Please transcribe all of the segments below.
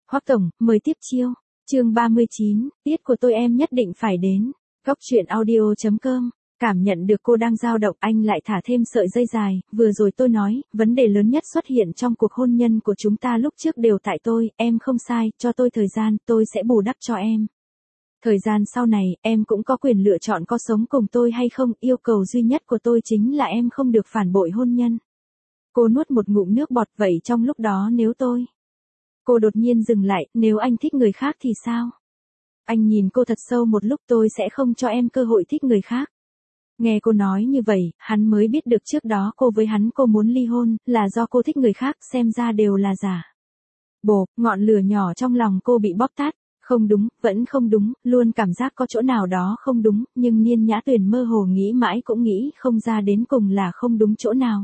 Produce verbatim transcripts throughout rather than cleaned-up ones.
Hoắc tổng, mời tiếp chiêu. Chương ba mươi chín, tiết của tôi em nhất định phải đến. Góc truyện audio chấm com. Cảm nhận được cô đang dao động, anh lại thả thêm sợi dây dài, vừa rồi tôi nói, vấn đề lớn nhất xuất hiện trong cuộc hôn nhân của chúng ta lúc trước đều tại tôi, em không sai, cho tôi thời gian, tôi sẽ bù đắp cho em. Thời gian sau này, em cũng có quyền lựa chọn có sống cùng tôi hay không, yêu cầu duy nhất của tôi chính là em không được phản bội hôn nhân. Cô nuốt một ngụm nước bọt, vậy trong lúc đó nếu tôi... Cô đột nhiên dừng lại, nếu anh thích người khác thì sao? Anh nhìn cô thật sâu một lúc, tôi sẽ không cho em cơ hội thích người khác. Nghe cô nói như vậy, hắn mới biết được trước đó cô với hắn cô muốn ly hôn, là do cô thích người khác, xem ra đều là giả. Bộp, ngọn lửa nhỏ trong lòng cô bị bóp tắt, không đúng, vẫn không đúng, luôn cảm giác có chỗ nào đó không đúng, nhưng Niên Nhã Tuyền mơ hồ nghĩ mãi cũng nghĩ không ra đến cùng là không đúng chỗ nào.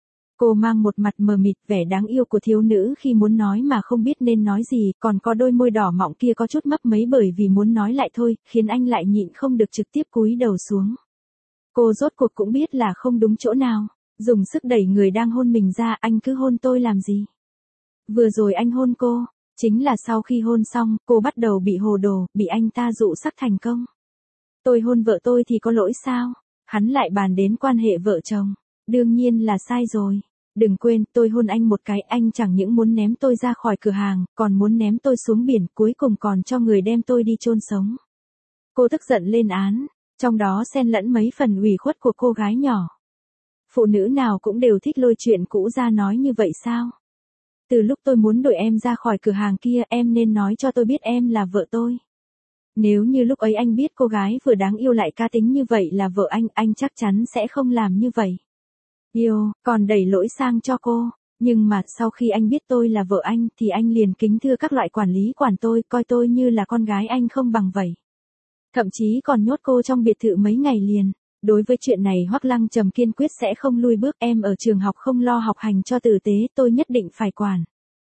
Cô mang một mặt mờ mịt, vẻ đáng yêu của thiếu nữ khi muốn nói mà không biết nên nói gì, còn có đôi môi đỏ mọng kia có chút mấp mấy bởi vì muốn nói lại thôi, khiến anh lại nhịn không được trực tiếp cúi đầu xuống. Cô rốt cuộc cũng biết là không đúng chỗ nào, dùng sức đẩy người đang hôn mình ra, anh cứ hôn tôi làm gì? Vừa rồi anh hôn cô, chính là sau khi hôn xong, cô bắt đầu bị hồ đồ, bị anh ta dụ sắc thành công. Tôi hôn vợ tôi thì có lỗi sao? Hắn lại bàn đến quan hệ vợ chồng. Đương nhiên là sai rồi. Đừng quên, tôi hôn anh một cái, anh chẳng những muốn ném tôi ra khỏi cửa hàng, còn muốn ném tôi xuống biển, cuối cùng còn cho người đem tôi đi chôn sống. Cô tức giận lên án, trong đó xen lẫn mấy phần ủy khuất của cô gái nhỏ. Phụ nữ nào cũng đều thích lôi chuyện cũ ra nói như vậy sao? Từ lúc tôi muốn đuổi em ra khỏi cửa hàng kia, em nên nói cho tôi biết em là vợ tôi. Nếu như lúc ấy anh biết cô gái vừa đáng yêu lại cá tính như vậy là vợ anh, anh chắc chắn sẽ không làm như vậy. Yêu, còn đẩy lỗi sang cho cô. Nhưng mà, sau khi anh biết tôi là vợ anh, thì anh liền kính thưa các loại quản lý quản tôi, coi tôi như là con gái anh không bằng vậy. Thậm chí còn nhốt cô trong biệt thự mấy ngày liền. Đối với chuyện này Hoắc Lăng Trầm kiên quyết sẽ không lui bước, em ở trường học không lo học hành cho tử tế, tôi nhất định phải quản.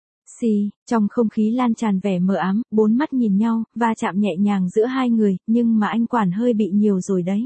Xì, trong không khí lan tràn vẻ mờ ám, bốn mắt nhìn nhau, va chạm nhẹ nhàng giữa hai người, nhưng mà anh quản hơi bị nhiều rồi đấy.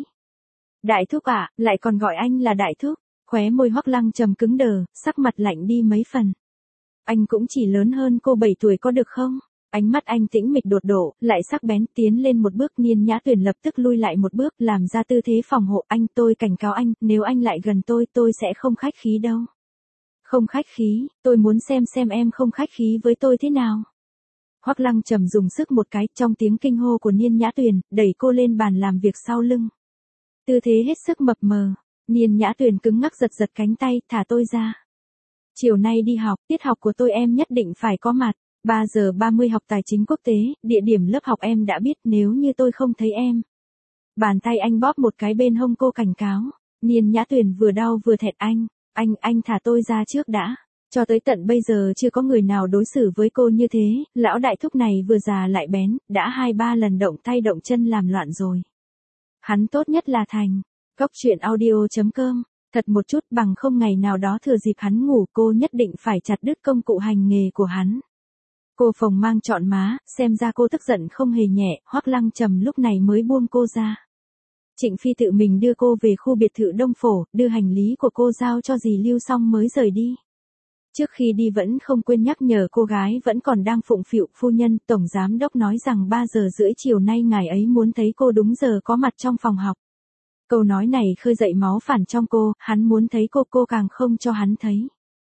Đại thúc ạ, lại còn gọi anh là đại thúc. Khóe môi Hoắc Lăng Trầm cứng đờ, sắc mặt lạnh đi mấy phần. Anh cũng chỉ lớn hơn cô bảy tuổi có được không? Ánh mắt anh tĩnh mịch đột đổ, lại sắc bén, tiến lên một bước. Niên Nhã Tuyền lập tức lui lại một bước, làm ra tư thế phòng hộ. Anh, tôi cảnh cáo anh, nếu anh lại gần tôi, tôi sẽ không khách khí đâu. Không khách khí, tôi muốn xem xem em không khách khí với tôi thế nào. Hoắc Lăng Trầm dùng sức một cái, trong tiếng kinh hô của Niên Nhã Tuyền, đẩy cô lên bàn làm việc sau lưng. Tư thế hết sức mập mờ. Niên Nhã Tuyền cứng ngắc giật giật cánh tay, thả tôi ra. Chiều nay đi học, tiết học của tôi em nhất định phải có mặt. ba giờ ba mươi học tài chính quốc tế, địa điểm lớp học em đã biết, nếu như tôi không thấy em. Bàn tay anh bóp một cái bên hông cô cảnh cáo. Niên Nhã Tuyền vừa đau vừa thẹn anh. Anh, anh thả tôi ra trước đã. Cho tới tận bây giờ chưa có người nào đối xử với cô như thế, lão đại thúc này vừa già lại bén, đã hai ba lần động tay động chân làm loạn rồi. Hắn tốt nhất là thành. Góc truyện audio chấm com, thật một chút, bằng không ngày nào đó thừa dịp hắn ngủ cô nhất định phải chặt đứt công cụ hành nghề của hắn. Cô phồng mang trọn má, xem ra cô tức giận không hề nhẹ, Hoắc Lăng Trầm lúc này mới buông cô ra. Trịnh Phi tự mình đưa cô về khu biệt thự Đông Phổ, đưa hành lý của cô giao cho dì Lưu xong mới rời đi. Trước khi đi vẫn không quên nhắc nhở cô gái vẫn còn đang phụng phịu, phu nhân, tổng giám đốc nói rằng ba giờ rưỡi chiều nay ngài ấy muốn thấy cô đúng giờ có mặt trong phòng học. Câu nói này khơi dậy máu phản trong cô, hắn muốn thấy cô, cô càng không cho hắn thấy.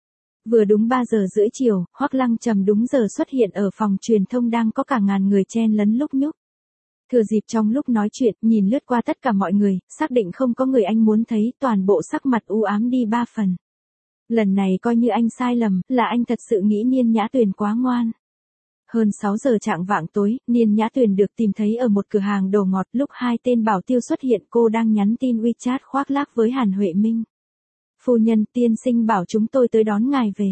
Vừa đúng ba giờ rưỡi chiều, Hoắc Lăng Trầm đúng giờ xuất hiện ở phòng truyền thông đang có cả ngàn người chen lấn lúc nhúc. Thừa dịp trong lúc nói chuyện, nhìn lướt qua tất cả mọi người, xác định không có người anh muốn thấy, toàn bộ sắc mặt u ám đi ba phần. Lần này coi như anh sai lầm, là anh thật sự nghĩ Niên Nhã Tuyền quá ngoan. Hơn sáu giờ chạng vạng tối, Niên Nhã Tuyền được tìm thấy ở một cửa hàng đồ ngọt, lúc hai tên bảo tiêu xuất hiện cô đang nhắn tin WeChat khoác lác với Hàn Huệ Minh. Phu nhân, tiên sinh bảo chúng tôi tới đón ngài về.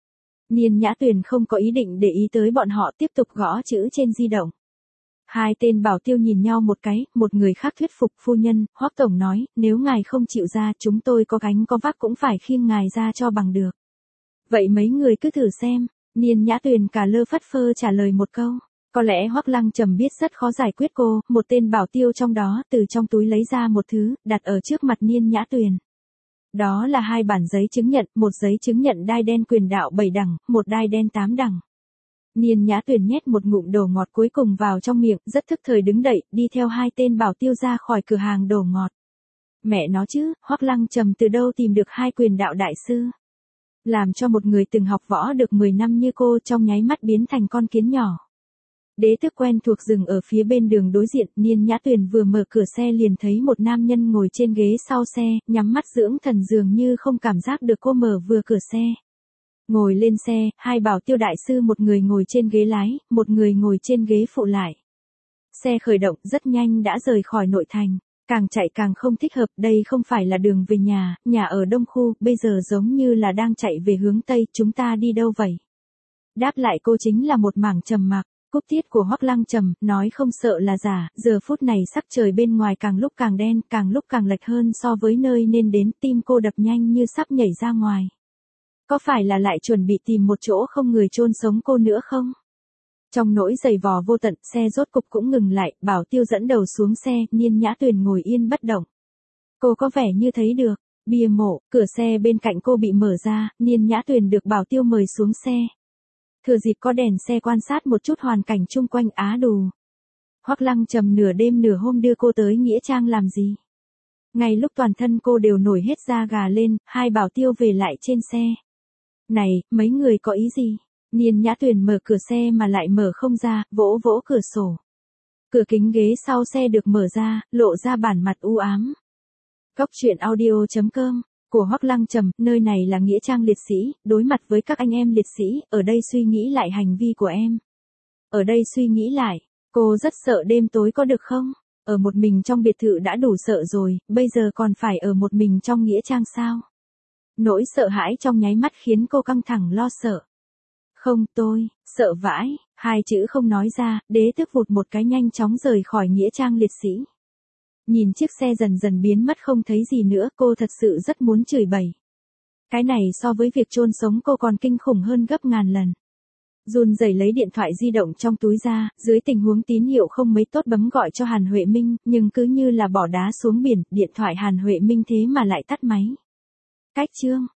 Niên Nhã Tuyền không có ý định để ý tới bọn họ, tiếp tục gõ chữ trên di động. Hai tên bảo tiêu nhìn nhau một cái, một người khác thuyết phục, phu nhân, Hoắc tổng nói, nếu ngài không chịu ra, chúng tôi có gánh có vác cũng phải khiêng ngài ra cho bằng được. Vậy mấy người cứ thử xem. Niên Nhã Tuyền cả lơ phất phơ trả lời một câu. Có lẽ Hoắc Lăng Trầm biết rất khó giải quyết cô, một tên bảo tiêu trong đó từ trong túi lấy ra một thứ, đặt ở trước mặt Niên Nhã Tuyền. Đó là hai bản giấy chứng nhận, một giấy chứng nhận đai đen quyền đạo bảy đẳng, một đai đen tám đẳng. Niên Nhã Tuyền nhét một ngụm đồ ngọt cuối cùng vào trong miệng, rất thức thời đứng dậy, đi theo hai tên bảo tiêu ra khỏi cửa hàng đồ ngọt. Mẹ nó chứ, Hoắc Lăng Trầm từ đâu tìm được hai quyền đạo đại sư? Làm cho một người từng học võ được mười năm như cô trong nháy mắt biến thành con kiến nhỏ. Đế tước quen thuộc dừng ở phía bên đường đối diện, Niên Nhã Tuyền vừa mở cửa xe liền thấy một nam nhân ngồi trên ghế sau xe, nhắm mắt dưỡng thần dường như không cảm giác được cô mở vừa cửa xe. Ngồi lên xe, hai bảo tiêu đại sư một người ngồi trên ghế lái, một người ngồi trên ghế phụ lại. Xe khởi động rất nhanh đã rời khỏi nội thành, càng chạy càng không thích hợp, đây không phải là đường về nhà, nhà ở Đông Khu, bây giờ giống như là đang chạy về hướng Tây, chúng ta đi đâu vậy? Đáp lại cô chính là một mảng trầm mặc. Cúp tiết của Hoắc Lăng Trầm, nói không sợ là giả, giờ phút này sắc trời bên ngoài càng lúc càng đen, càng lúc càng lệch hơn so với nơi nên đến, tim cô đập nhanh như sắp nhảy ra ngoài. Có phải là lại chuẩn bị tìm một chỗ không người chôn sống cô nữa không? Trong nỗi giày vò vô tận, xe rốt cục cũng ngừng lại, bảo tiêu dẫn đầu xuống xe, Niên Nhã Tuyền ngồi yên bất động. Cô có vẻ như thấy được, bia mộ, cửa xe bên cạnh cô bị mở ra, Niên Nhã Tuyền được bảo tiêu mời xuống xe. Thừa dịp có đèn xe quan sát một chút hoàn cảnh chung quanh á đù. Hoắc Lăng Trầm nửa đêm nửa hôm đưa cô tới nghĩa trang làm gì? Ngay lúc toàn thân cô đều nổi hết da gà lên, hai bảo tiêu về lại trên xe. Này, mấy người có ý gì? Niên Nhã Tuyền mở cửa xe mà lại mở không ra, vỗ vỗ cửa sổ. Cửa kính ghế sau xe được mở ra, lộ ra bản mặt u ám. Cóc truyện audio chấm com của Hoắc Lăng Trầm, nơi này là nghĩa trang liệt sĩ, đối mặt với các anh em liệt sĩ, ở đây suy nghĩ lại hành vi của em. Ở đây suy nghĩ lại, cô rất sợ đêm tối có được không? Ở một mình trong biệt thự đã đủ sợ rồi, bây giờ còn phải ở một mình trong nghĩa trang sao? Nỗi sợ hãi trong nháy mắt khiến cô căng thẳng lo sợ. Không, tôi, sợ vãi, hai chữ không nói ra, đế tước vụt một cái nhanh chóng rời khỏi nghĩa trang liệt sĩ. Nhìn chiếc xe dần dần biến mất không thấy gì nữa, cô thật sự rất muốn chửi bậy. Cái này so với việc chôn sống cô còn kinh khủng hơn gấp ngàn lần. Run rẩy lấy điện thoại di động trong túi ra, dưới tình huống tín hiệu không mấy tốt bấm gọi cho Hàn Huệ Minh, nhưng cứ như là bỏ đá xuống biển, điện thoại Hàn Huệ Minh thế mà lại tắt máy. Cách chương